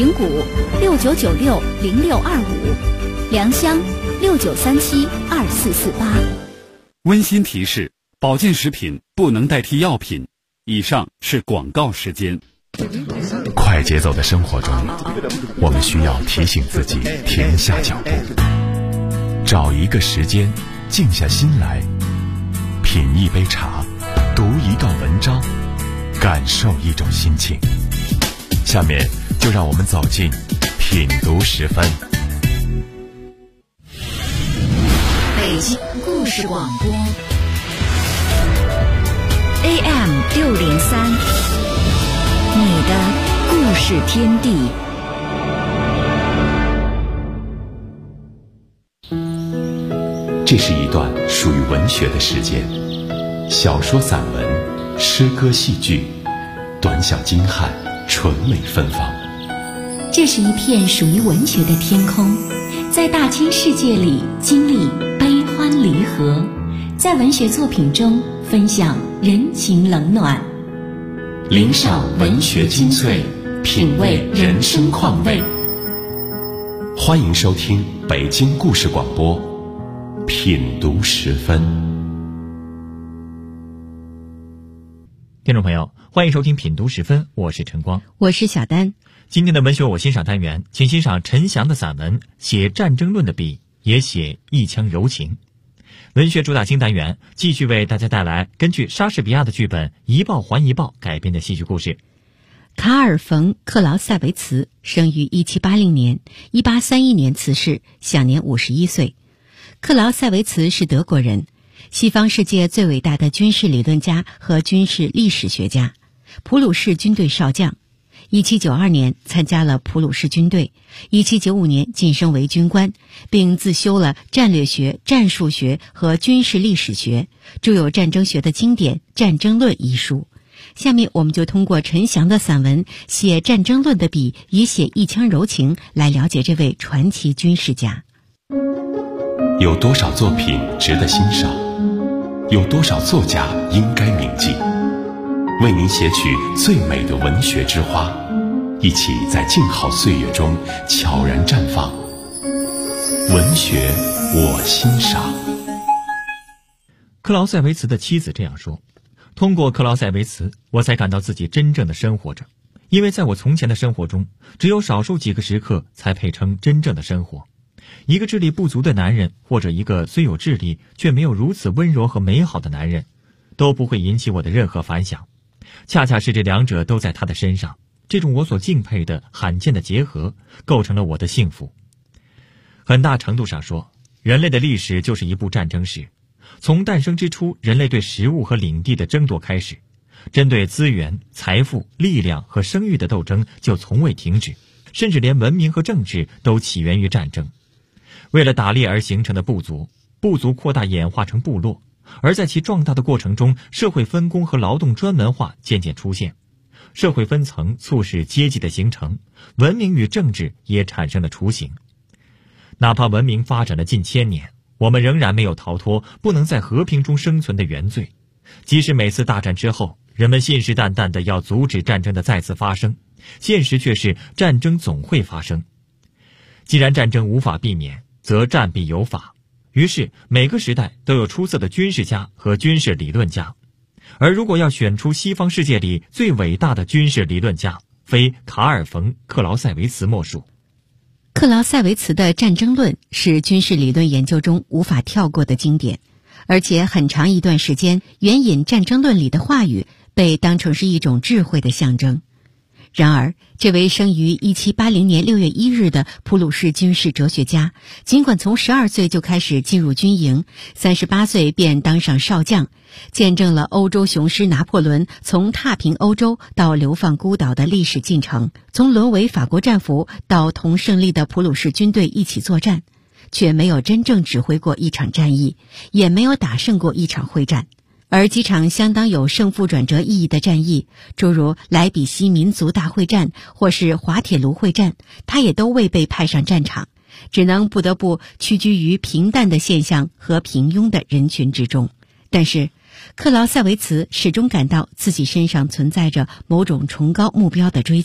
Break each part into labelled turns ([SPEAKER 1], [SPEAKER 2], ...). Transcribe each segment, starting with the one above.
[SPEAKER 1] 平谷69960625，良乡69372448。
[SPEAKER 2] 温馨提示：保健食品不能代替药品。以上是广告时间。
[SPEAKER 3] 快节奏的生活中，我们需要提醒自己停下脚步，找一个时间，静下心来，品一杯茶，读一段文章，感受一种心情。下面就让我们走进品读时分。
[SPEAKER 4] 北京故事广播
[SPEAKER 1] AM603，你的故事天地。
[SPEAKER 3] 这是一段属于文学的时间，小说、散文、诗歌、戏剧，短小精悍，纯美芬芳。
[SPEAKER 4] 这是一片属于文学的天空，在大千世界里经历悲欢离合，在文学作品中分享人情冷暖，
[SPEAKER 3] 领赏文学精粹，品味人生况味。欢迎收听北京故事广播品读时分。
[SPEAKER 5] 听众朋友，欢迎收听品读时分，我是陈光，
[SPEAKER 1] 我是小丹。
[SPEAKER 5] 今天的文学我欣赏单元，请欣赏陈翔的散文《写战争论的笔，也写一腔柔情》。文学主打新单元继续为大家带来根据莎士比亚的剧本《一报还一报》改编的戏剧故事。
[SPEAKER 1] 卡尔·冯·克劳塞维茨生于1780年，1831年辞世，享年51岁。克劳塞维茨是德国人，西方世界最伟大的军事理论家和军事历史学家，普鲁士军队少将。1792年参加了普鲁士军队，1795年晋升为军官，并自修了战略学、战术学和军事历史学，著有战争学的经典《战争论》一书。下面我们就通过陈翔的散文《写战争论的笔，也写一腔柔情》来了解这位传奇军事家。
[SPEAKER 3] 有多少作品值得欣赏？有多少作家应该铭记？为您写取最美的文学之花，一起在静好岁月中悄然绽放。文学我欣赏。
[SPEAKER 5] 克劳塞维茨的妻子这样说：通过克劳塞维茨，我才感到自己真正的生活着，因为在我从前的生活中，只有少数几个时刻才配称真正的生活。一个智力不足的男人，或者一个虽有智力却没有如此温柔和美好的男人，都不会引起我的任何反响。恰恰是这两者都在他的身上，这种我所敬佩的罕见的结合，构成了我的幸福。很大程度上说，人类的历史就是一部战争史。从诞生之初，人类对食物和领地的争夺开始，针对资源、财富、力量和声誉的斗争就从未停止，甚至连文明和政治都起源于战争。为了打猎而形成的部族扩大演化成部落，而在其壮大的过程中，社会分工和劳动专门化渐渐出现，社会分层促使阶级的形成，文明与政治也产生了雏形。哪怕文明发展了近千年，我们仍然没有逃脱不能在和平中生存的原罪。即使每次大战之后，人们信誓旦旦地要阻止战争的再次发生，现实却是战争总会发生。既然战争无法避免，则战必有法。于是每个时代都有出色的军事家和军事理论家，而如果要选出西方世界里最伟大的军事理论家，非卡尔·冯·克劳塞维茨莫属。
[SPEAKER 1] 克劳塞维茨的《战争论》是军事理论研究中无法跳过的经典，而且很长一段时间，援引《战争论》里的话语被当成是一种智慧的象征。然而，这位生于1780年6月1日的普鲁士军事哲学家，尽管从12岁就开始进入军营，38岁便当上少将，见证了欧洲雄狮拿破仑从踏平欧洲到流放孤岛的历史进程，从沦为法国战俘到同胜利的普鲁士军队一起作战，却没有真正指挥过一场战役，也没有打胜过一场会战。而几场相当有胜负转折意义的战役，诸如莱比锡民族大会战或是滑铁卢会战，他也都未被派上战场，只能不得不屈居于平淡的现象和平庸的人群之中。但是克劳塞维茨始终感到自己身上存在着某种崇高目标的追求，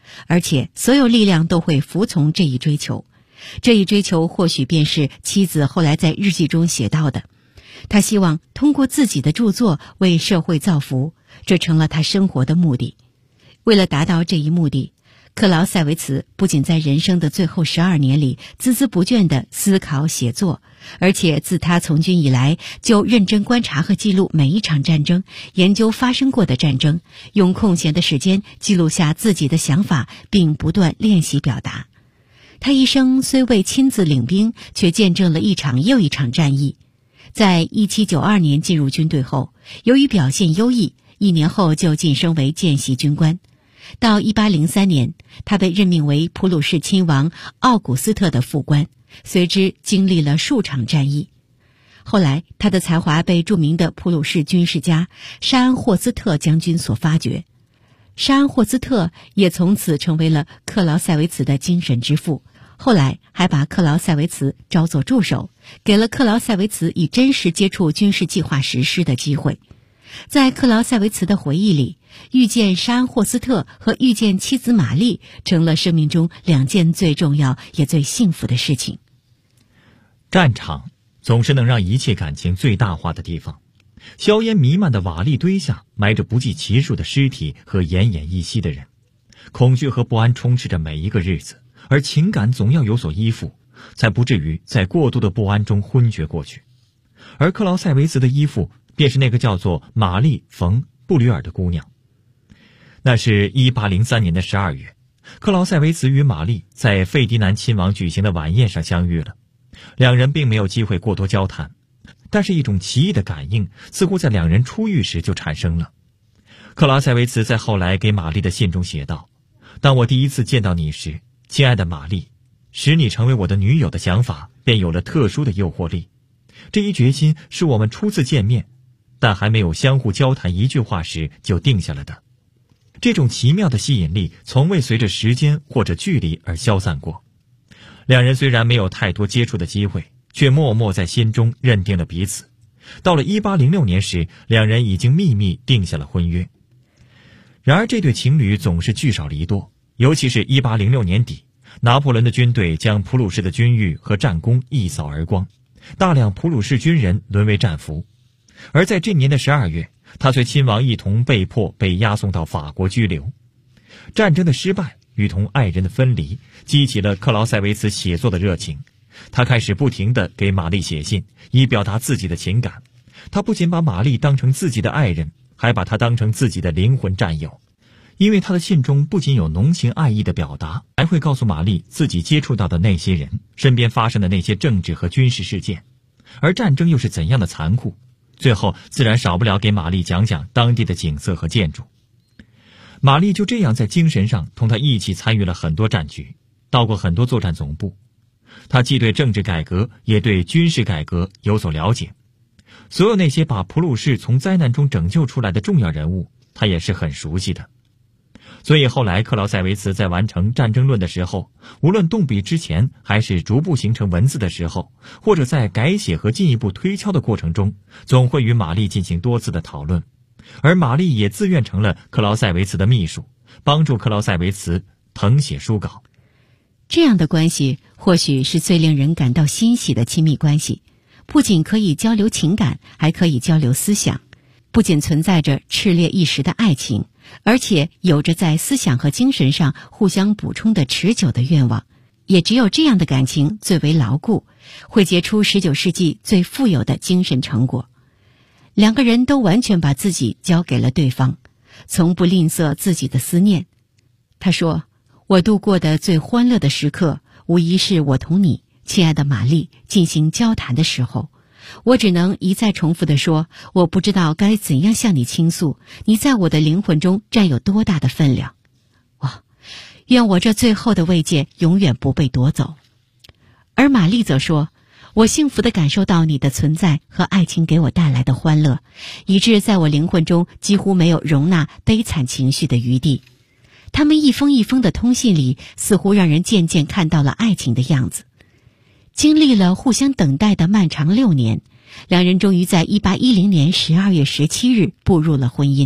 [SPEAKER 1] 而且所有力量都会服从这一追求。这一追求或许便是妻子后来在日记中写到的，他希望通过自己的著作为社会造福，这成了他生活的目的。为了达到这一目的，克劳塞维茨不仅在人生的最后12年里孜孜不倦地思考写作，而且自他从军以来就认真观察和记录每一场战争，研究发生过的战争，用空闲的时间记录下自己的想法，并不断练习表达。他一生虽未亲自领兵，却见证了一场又一场战役。在1792年进入军队后，由于表现优异，1年后就晋升为见习军官。到1803年，他被任命为普鲁士亲王奥古斯特的副官，随之经历了数场战役。后来，他的才华被著名的普鲁士军事家沙恩霍斯特将军所发掘。沙恩霍斯特也从此成为了克劳塞维茨的精神之父，后来还把克劳塞维茨招作助手，给了克劳塞维茨以真实接触军事计划实施的机会。在克劳塞维茨的回忆里，遇见沙恩霍斯特和遇见妻子玛丽成了生命中2件最重要也最幸福的事情。
[SPEAKER 5] 战场总是能让一切感情最大化的地方。硝烟弥漫的瓦砾堆下埋着不计其数的尸体和奄奄一息的人，恐惧和不安充斥着每一个日子，而情感总要有所依附，才不至于在过度的不安中昏厥过去。而克劳塞维茨的依附便是那个叫做玛丽·冯·布吕尔的姑娘。那是1803年的12月，克劳塞维茨与玛丽在费迪南亲王举行的晚宴上相遇了。两人并没有机会过多交谈，但是一种奇异的感应似乎在两人初遇时就产生了。克劳塞维茨在后来给玛丽的信中写道：当我第一次见到你时，亲爱的玛丽，使你成为我的女友的想法便有了特殊的诱惑力。这一决心是我们初次见面，但还没有相互交谈一句话时就定下了的。这种奇妙的吸引力从未随着时间或者距离而消散过。两人虽然没有太多接触的机会，却默默在心中认定了彼此。到了1806年时，两人已经秘密定下了婚约。然而这对情侣总是聚少离多，尤其是1806年底，拿破仑的军队将普鲁士的军誉和战功一扫而光，大量普鲁士军人沦为战俘。而在这年的12月，他随亲王一同被迫被押送到法国拘留。战争的失败与同爱人的分离激起了克劳塞维茨写作的热情，他开始不停地给玛丽写信，以表达自己的情感。他不仅把玛丽当成自己的爱人，还把她当成自己的灵魂战友。因为他的信中不仅有浓情爱意的表达，还会告诉玛丽自己接触到的那些人，身边发生的那些政治和军事事件，而战争又是怎样的残酷。最后自然少不了给玛丽讲讲当地的景色和建筑。玛丽就这样在精神上同他一起参与了很多战局，到过很多作战总部。他既对政治改革也对军事改革有所了解，所有那些把普鲁士从灾难中拯救出来的重要人物，他也是很熟悉的。所以后来克劳塞维茨在完成《战争论》的时候，无论动笔之前还是逐步形成文字的时候，或者在改写和进一步推敲的过程中，总会与玛丽进行多次的讨论。而玛丽也自愿成了克劳塞维茨的秘书，帮助克劳塞维茨誊写书稿。
[SPEAKER 1] 这样的关系或许是最令人感到欣喜的亲密关系，不仅可以交流情感，还可以交流思想。不仅存在着炽烈一时的爱情，而且有着在思想和精神上互相补充的持久的愿望。也只有这样的感情最为牢固，会结出19世纪最富有的精神成果。两个人都完全把自己交给了对方，从不吝啬自己的思念。他说，我度过的最欢乐的时刻，无疑是我同你，亲爱的玛丽，进行交谈的时候。我只能一再重复地说，我不知道该怎样向你倾诉，你在我的灵魂中占有多大的分量。哇，愿我这最后的慰藉永远不被夺走。而玛丽则说，我幸福地感受到你的存在和爱情给我带来的欢乐，以致在我灵魂中几乎没有容纳悲惨情绪的余地。他们一封一封的通信里，似乎让人渐渐看到了爱情的样子。经历了互相等待的漫长6年，两人终于在1810年12月17日步入了婚姻。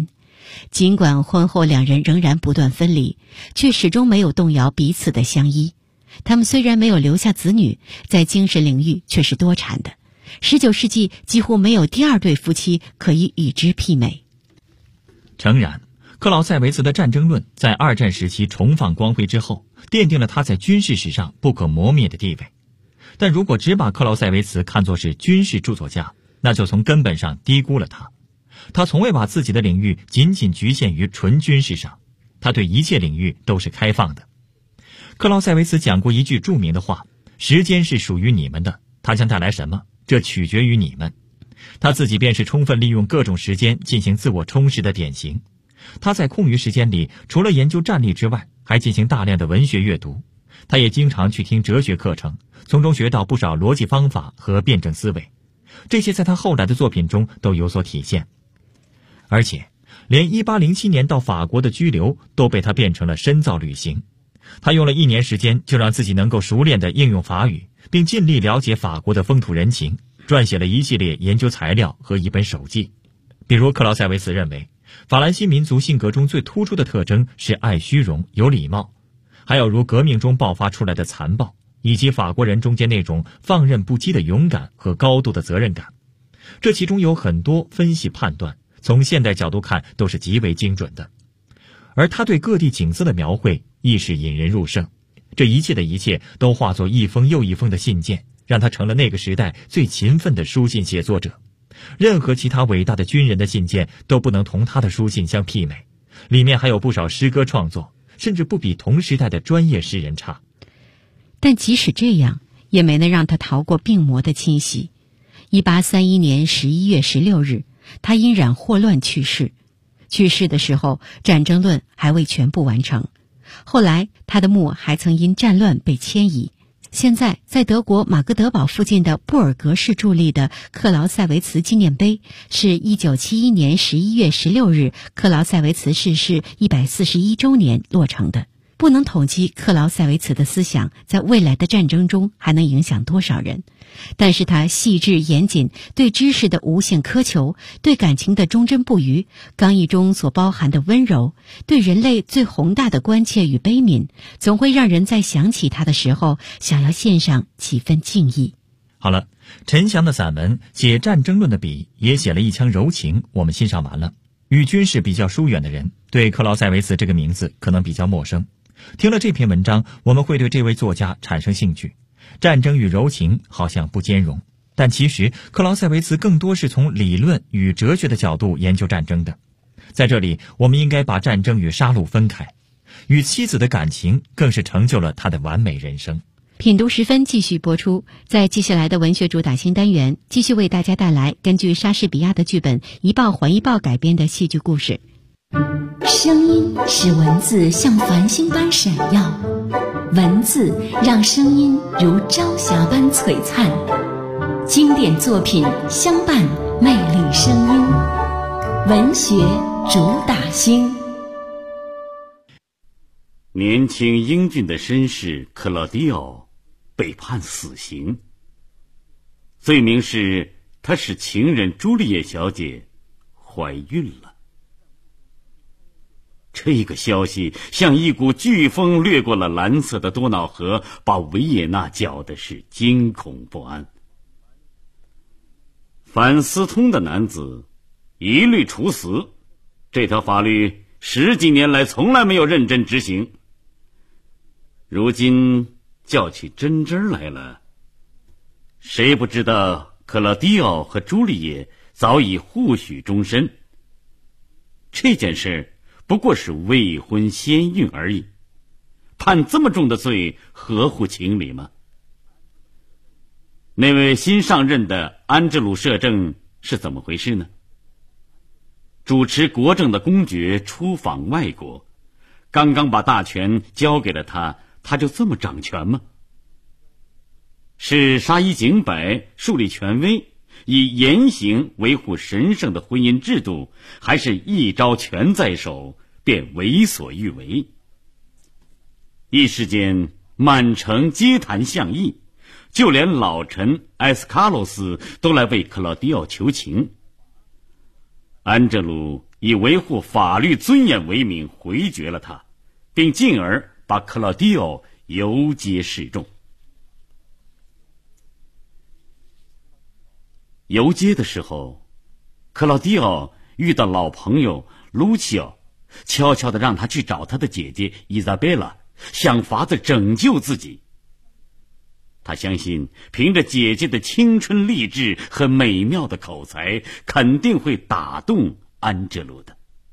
[SPEAKER 1] 尽管婚后两人仍然不断分离，却始终没有动摇彼此的相依。他们虽然没有留下子女，在精神领域却是多产的。19世纪几乎没有第二对夫妻可以与之媲美。
[SPEAKER 5] 诚然，克劳塞维茨的战争论在二战时期重放光辉之后，奠定了他在军事史上不可磨灭的地位。但如果只把克劳塞维茨看作是军事著作家，那就从根本上低估了他。他从未把自己的领域仅仅局限于纯军事上，他对一切领域都是开放的。克劳塞维茨讲过一句著名的话：时间是属于你们的，它将带来什么，这取决于你们。他自己便是充分利用各种时间进行自我充实的典型。他在空余时间里，除了研究战力之外，还进行大量的文学阅读。他也经常去听哲学课程，从中学到不少逻辑方法和辩证思维，这些在他后来的作品中都有所体现。而且连1807年到法国的居留都被他变成了深造旅行。他用了1年时间就让自己能够熟练地应用法语，并尽力了解法国的风土人情，撰写了一系列研究材料和一本手记。比如克劳塞维茨认为，法兰西民族性格中最突出的特征是爱虚荣、有礼貌，还有如革命中爆发出来的残暴，以及法国人中间那种放任不羁的勇敢和高度的责任感。这其中有很多分析判断，从现代角度看都是极为精准的。而他对各地景色的描绘亦是引人入胜，这一切的一切都化作一封又一封的信件，让他成了那个时代最勤奋的书信写作者。任何其他伟大的军人的信件都不能同他的书信相媲美，里面还有不少诗歌创作，甚至不比同时代的专业诗人差。
[SPEAKER 1] 但即使这样，也没能让他逃过病魔的侵袭。1831年11月16日，他因染霍乱去世。去世的时候，战争论还未全部完成。后来，他的墓还曾因战乱被迁移。现在，在德国马格德堡附近的布尔格市伫立的克劳塞维茨纪念碑，是1971年11月16日克劳塞维茨逝世141周年落成的。不能统计克劳塞维茨的思想在未来的战争中还能影响多少人，但是他细致严谨，对知识的无限苛求，对感情的忠贞不渝，刚毅中所包含的温柔，对人类最宏大的关切与悲悯，总会让人在想起他的时候想要献上几分敬意。
[SPEAKER 5] 好了，陈翔的散文写战争论的笔也写了一腔柔情，我们欣赏完了。与军事比较疏远的人对克劳塞维茨这个名字可能比较陌生，听了这篇文章，我们会对这位作家产生兴趣。战争与柔情好像不兼容，但其实克劳塞维茨更多是从理论与哲学的角度研究战争的。在这里，我们应该把战争与杀戮分开。与妻子的感情更是成就了他的完美人生。
[SPEAKER 1] 品读时分继续播出，在接下来的文学主打新单元，继续为大家带来根据莎士比亚的剧本《一报还一报》改编的戏剧故事。
[SPEAKER 4] 声音使文字像繁星般闪耀，文字让声音如朝霞般璀璨。经典作品相伴，魅力声音，文学主打星。
[SPEAKER 2] 年轻英俊的绅士克劳迪奥被判死刑，罪名是他使情人朱丽叶小姐怀孕了。这个消息像一股飓风掠过了蓝色的多瑙河，把维也纳搅的是惊恐不安。反私通的男子一律处死，这条法律10几年来从来没有认真执行。如今叫起真真来了，谁不知道克劳迪奥和朱丽叶早已互许终身？这件事不过是未婚先孕而已，判这么重的罪合乎情理吗？那位新上任的安哲鲁摄政是怎么回事呢？主持国政的公爵出访外国，刚刚把大权交给了他，他就这么掌权吗？是杀一儆百，树立权威，以严刑维护神圣的婚姻制度，还是一招权在手便为所欲为？一时间满城皆谈相议，就连老臣埃斯卡洛斯都来为克劳迪奥求情。 安哲鲁以维护法律尊严为名回绝了他，并进而把克劳迪奥游街示众。游街的时候，克劳迪奥遇到老朋友卢奇奥，悄悄地让他去找他的姐姐伊莎贝拉，想法子拯救自己。他相信凭着姐姐的青春励志和美妙的口才，肯定会打动安哲鲁的。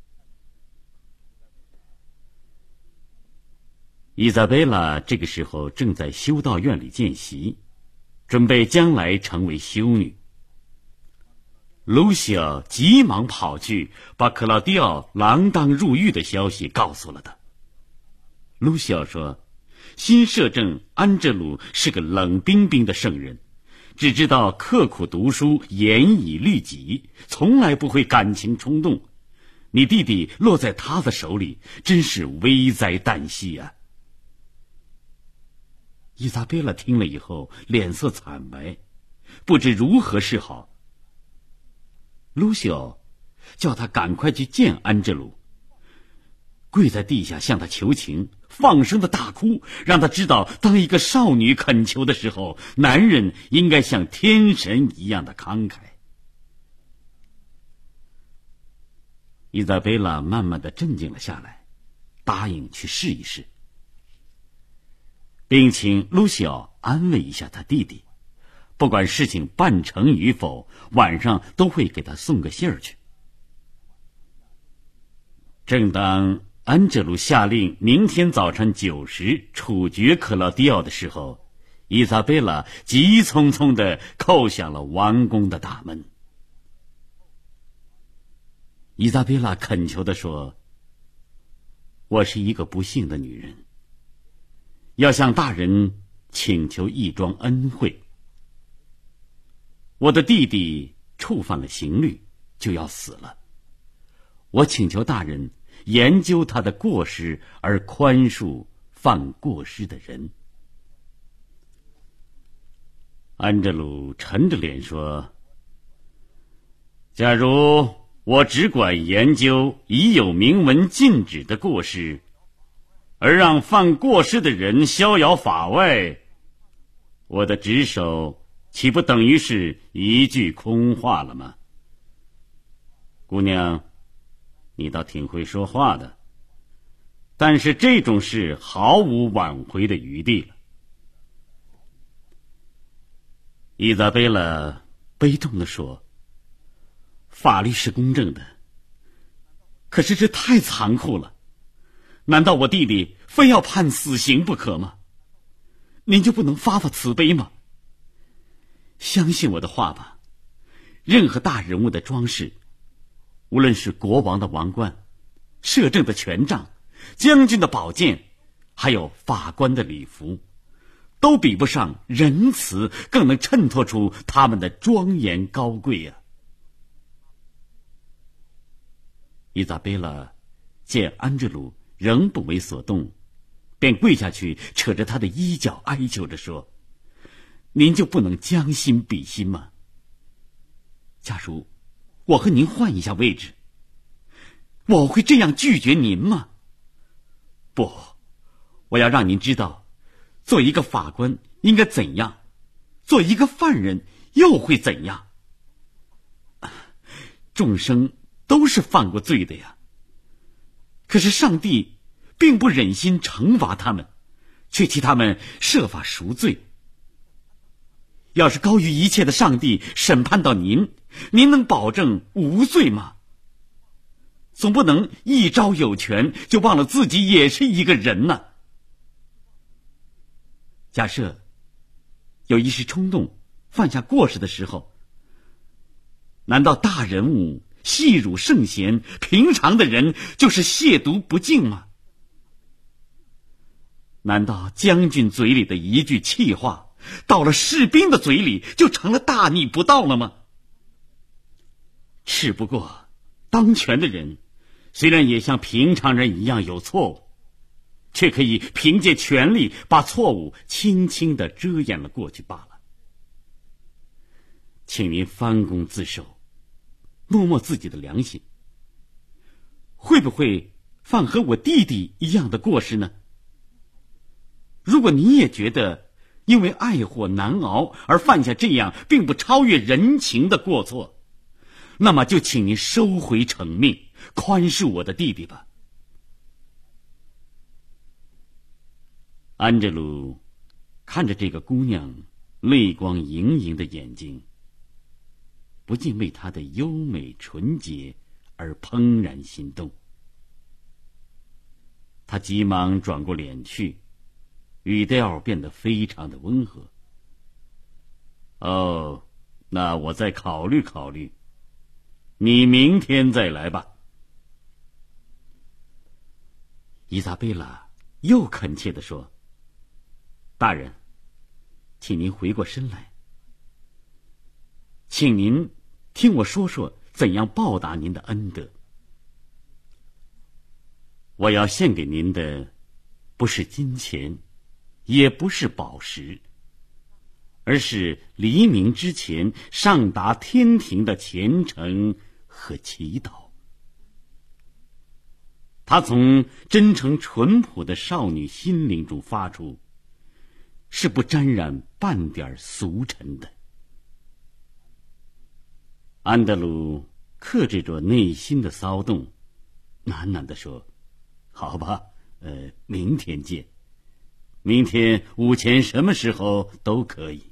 [SPEAKER 2] 伊莎贝拉这个时候正在修道院里见习，准备将来成为修女。卢西奥急忙跑去，把克劳迪奥锒铛入狱的消息告诉了他。卢西奥说，新摄政安哲鲁是个冷冰冰的圣人，只知道刻苦读书，严以律己，从来不会感情冲动。你弟弟落在他的手里，真是危哉旦夕啊！伊莎贝拉听了以后，脸色惨白，不知如何是好。卢西奥叫他赶快去见安哲鲁，跪在地下向他求情，放声的大哭，让他知道当一个少女恳求的时候，男人应该像天神一样的慷慨。伊莎贝拉慢慢的镇静了下来，答应去试一试，并请卢西奥安慰一下他弟弟，不管事情办成与否，晚上都会给他送个信儿去。正当安哲鲁下令明天早晨9时处决克劳迪奥的时候，伊莎贝拉急匆匆地叩响了王宫的大门。伊莎贝拉恳求地说，我是一个不幸的女人，要向大人请求一桩恩惠。我的弟弟触犯了刑律，就要死了，我请求大人研究他的过失，而宽恕犯过失的人。安哲鲁沉着脸说，假如我只管研究已有明文禁止的过失，而让犯过失的人逍遥法外，我的职守岂不等于是一句空话了吗？姑娘，你倒挺会说话的，但是这种事毫无挽回的余地了。伊莎贝拉悲痛地说，法律是公正的，可是这太残酷了，难道我弟弟非要判死刑不可吗？您就不能发发慈悲吗？相信我的话吧，任何大人物的装饰，无论是国王的王冠、摄政的权杖、将军的宝剑，还有法官的礼服，都比不上仁慈更能衬托出他们的庄严高贵啊。伊莎贝拉见安哲鲁仍不为所动，便跪下去扯着他的衣角哀求着说，您就不能将心比心吗？假如我和您换一下位置，我会这样拒绝您吗？不，我要让您知道，做一个法官应该怎样，做一个犯人又会怎样。众生都是犯过罪的呀，可是上帝并不忍心惩罚他们，却替他们设法赎罪。要是高于一切的上帝审判到您，您能保证无罪吗？总不能一朝有权就忘了自己也是一个人呢。假设有一时冲动犯下过失的时候，难道大人物戏辱圣贤，平常的人就是亵渎不敬吗？难道将军嘴里的一句气话，到了士兵的嘴里就成了大逆不道了吗？只不过当权的人虽然也像平常人一样有错误，却可以凭借权力把错误轻轻地遮掩了过去罢了。请您翻供自首， 摸摸自己的良心，会不会犯和我弟弟一样的过失呢？如果你也觉得因为爱火难熬而犯下这样并不超越人情的过错，那么就请您收回成命，宽恕我的弟弟吧。安哲鲁看着这个姑娘泪光盈盈的眼睛，不禁为她的优美纯洁而怦然心动。他急忙转过脸去，语调变得非常的温和。哦，那我再考虑考虑，你明天再来吧。伊莎贝拉又恳切地说：大人，请您回过身来，请您听我说说怎样报答您的恩德。我要献给您的不是金钱，也不是宝石，而是黎明之前上达天庭的虔诚和祈祷。它从真诚淳朴的少女心灵中发出，是不沾染半点俗尘的。安德鲁克制着内心的骚动，喃喃地说：好吧，明天见。明天午前什么时候都可以。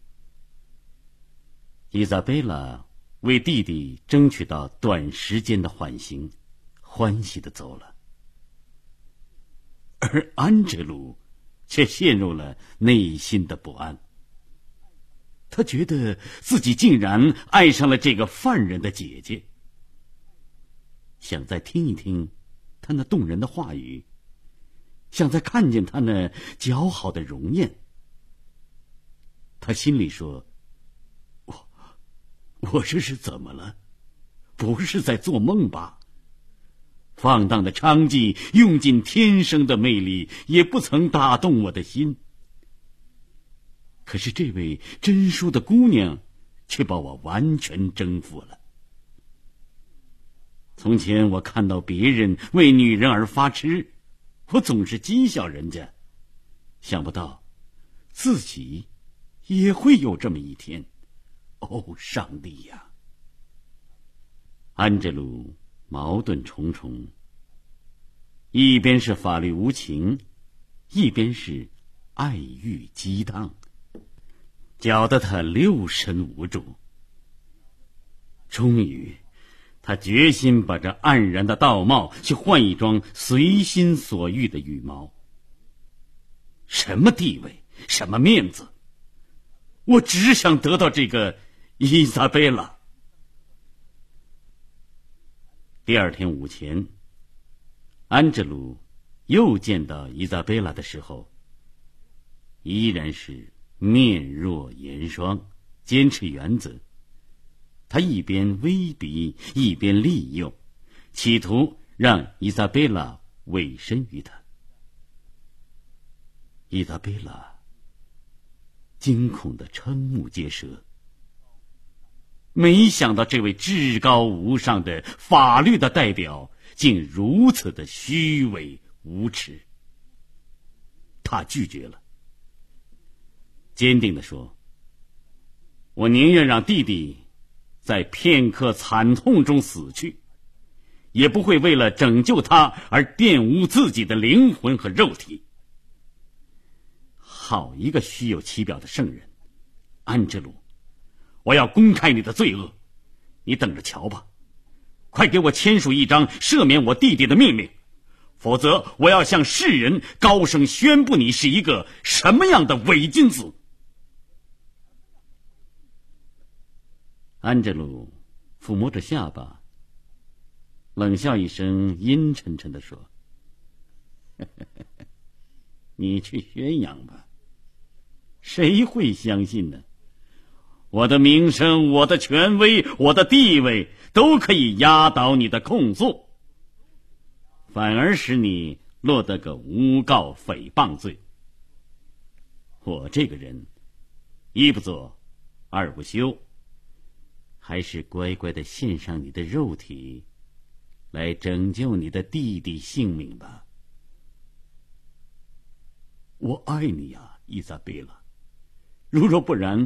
[SPEAKER 2] 伊莎贝拉为弟弟争取到短时间的缓刑，欢喜地走了。而安哲鲁却陷入了内心的不安。他觉得自己竟然爱上了这个犯人的姐姐，想再听一听他那动人的话语，想再看见他那姣好的容颜。他心里说：我这是怎么了？不是在做梦吧？放荡的娼妓用尽天生的魅力，也不曾打动我的心。可是这位真淑的姑娘却把我完全征服了。从前我看到别人为女人而发痴，我总是讥笑人家，想不到自己也会有这么一天。哦，上帝呀！安哲鲁矛盾重重，一边是法律无情，一边是爱欲激荡，搅得他六神无主。终于他决心把这黯然的道貌去换一双随心所欲的羽毛。什么地位，什么面子，我只想得到这个伊莎贝拉。第二天午前，安哲鲁又见到伊莎贝拉的时候，依然是面若严霜，坚持原则。他一边威逼，一边利诱，企图让伊莎贝拉委身于他。伊莎贝拉惊恐的瞠目结舌，没想到这位至高无上的法律的代表竟如此的虚伪无耻。他拒绝了，坚定地说：我宁愿让弟弟在片刻惨痛中死去，也不会为了拯救他而玷污自己的灵魂和肉体。好一个虚有其表的圣人，安哲鲁，我要公开你的罪恶，你等着瞧吧！快给我签署一张赦免我弟弟的命令，否则我要向世人高声宣布你是一个什么样的伪君子！安哲鲁抚摸着下巴，冷笑一声，阴沉沉地说：你去宣扬吧，谁会相信呢？我的名声，我的权威，我的地位都可以压倒你的控诉，反而使你落得个诬告诽谤罪。我这个人一不做二不休， 还是乖乖的献上你的肉体，来拯救你的弟弟性命吧。我爱你呀，伊莎贝拉。如若不然，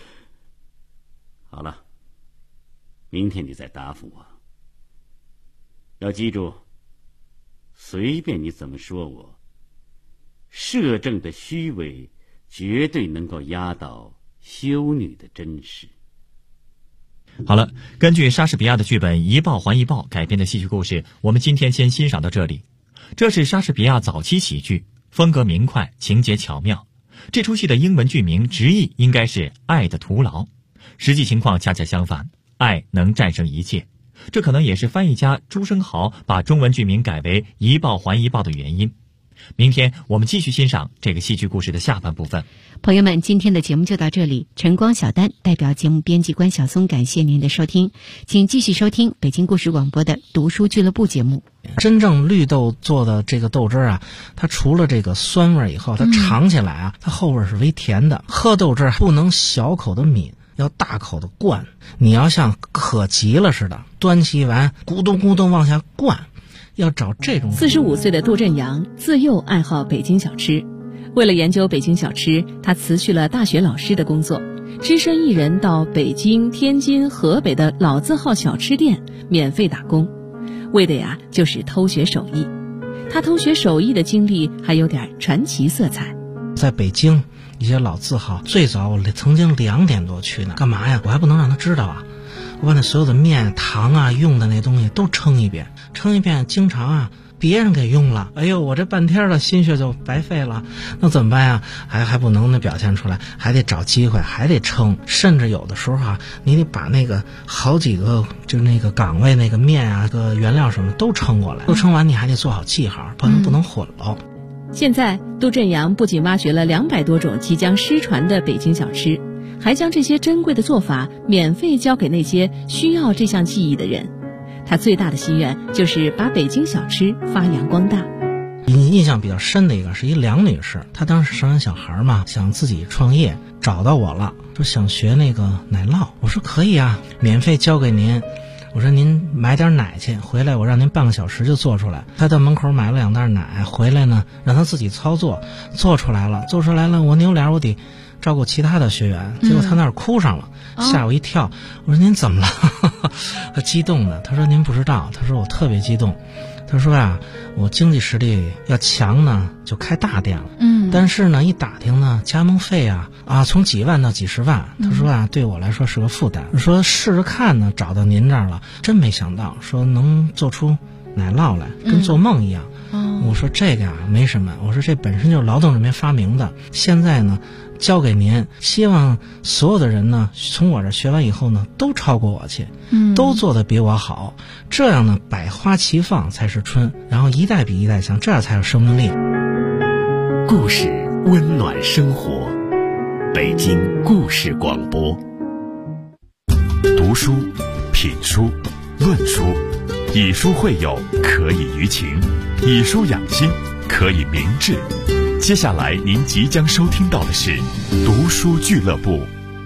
[SPEAKER 2] 好了，明天你再答复我。要记住，随便你怎么说我，摄政的虚伪绝对能够压倒修女的真实。
[SPEAKER 5] 好了，根据莎士比亚的剧本《一报还一报》改编的戏剧故事，我们今天先欣赏到这里。这是莎士比亚早期喜剧，风格明快，情节巧妙。这出戏的英文剧名直译应该是《爱的徒劳》，实际情况恰恰相反，爱能战胜一切。这可能也是翻译家朱生豪把中文剧名改为《一报还一报》的原因。明天我们继续欣赏这个戏剧故事的下半部分。
[SPEAKER 1] 朋友们，今天的节目就到这里。晨光小丹代表节目编辑关晓松感谢您的收听，请继续收听北京故事广播的读书俱乐部节目。
[SPEAKER 6] 真正绿豆做的这个豆汁啊，它除了这个酸味以后，它尝起来啊，它后味是微甜的。喝豆汁不能小口的抿，要大口的灌。你要像渴急了似的，端起碗咕咚咕咚往下灌。要找这种。
[SPEAKER 7] 45岁的杜振阳自幼爱好北京小吃，为了研究北京小吃，他辞去了大学老师的工作，只身一人到北京、天津、河北的老字号小吃店免费打工，为的呀就是偷学手艺。他偷学手艺的经历还有点传奇色彩。
[SPEAKER 6] 在北京一些老字号，最早我曾经2点多去呢，干嘛呀？我还不能让他知道啊！我把那所有的面、糖啊、用的那东西都称一遍，经常啊别人给用了，哎呦，我这半天的心血就白费了，那怎么办呀？还不能表现出来，还得找机会，还得称，甚至有的时候啊，你得把那个好几个就那个岗位那个面啊、个原料什么都称过来，都称完你还得做好记号，不能混了。
[SPEAKER 7] 现在杜振阳不仅挖掘了200多种即将失传的北京小吃，还将这些珍贵的做法免费教给那些需要这项技艺的人。他最大的心愿就是把北京小吃发扬光大。
[SPEAKER 6] 印象比较深的一个是一梁女士，她当时生完小孩嘛，想自己创业，找到我了，说想学那个奶酪。我说可以啊，免费教给您。我说您买点奶去，回来我让您半个小时就做出来。他到门口买了2袋奶，回来呢让他自己操作，做出来了。我扭脸我得照顾其他的学员，结果他那儿哭上了，吓我一跳。我说您怎么了？他激动的，他说您不知道，他说我特别激动。他说啊，我经济实力要强呢，就开大店了。但是呢，一打听呢，加盟费啊从几万到几十万。他说啊，对我来说是个负担。说试着看呢，找到您这儿了，真没想到，说能做出奶酪来，跟做梦一样。我说这个啊没什么，我说这本身就是劳动人民发明的，现在呢交给您，希望所有的人呢从我这学完以后呢都超过我去，都做得比我好，这样呢百花齐放才是春，然后一代比一代强，这样才有生命力。
[SPEAKER 3] 故事温暖生活，北京故事广播。读书、品书、论书，以书会友，可以娱情；以书养心，可以明志。接下来您即将收听到的是读书俱乐部。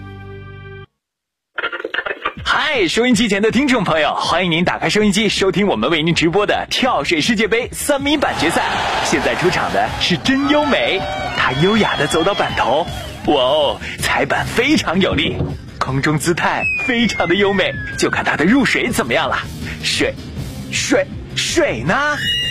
[SPEAKER 8] 嗨，收音机前的听众朋友，欢迎您打开收音机收听我们为您直播的跳水世界杯3米板决赛。现在出场的是真优美，她优雅地走到板头，哇哦，踩板非常有力，空中姿态非常的优美，就看她的入水怎么样了。水呢？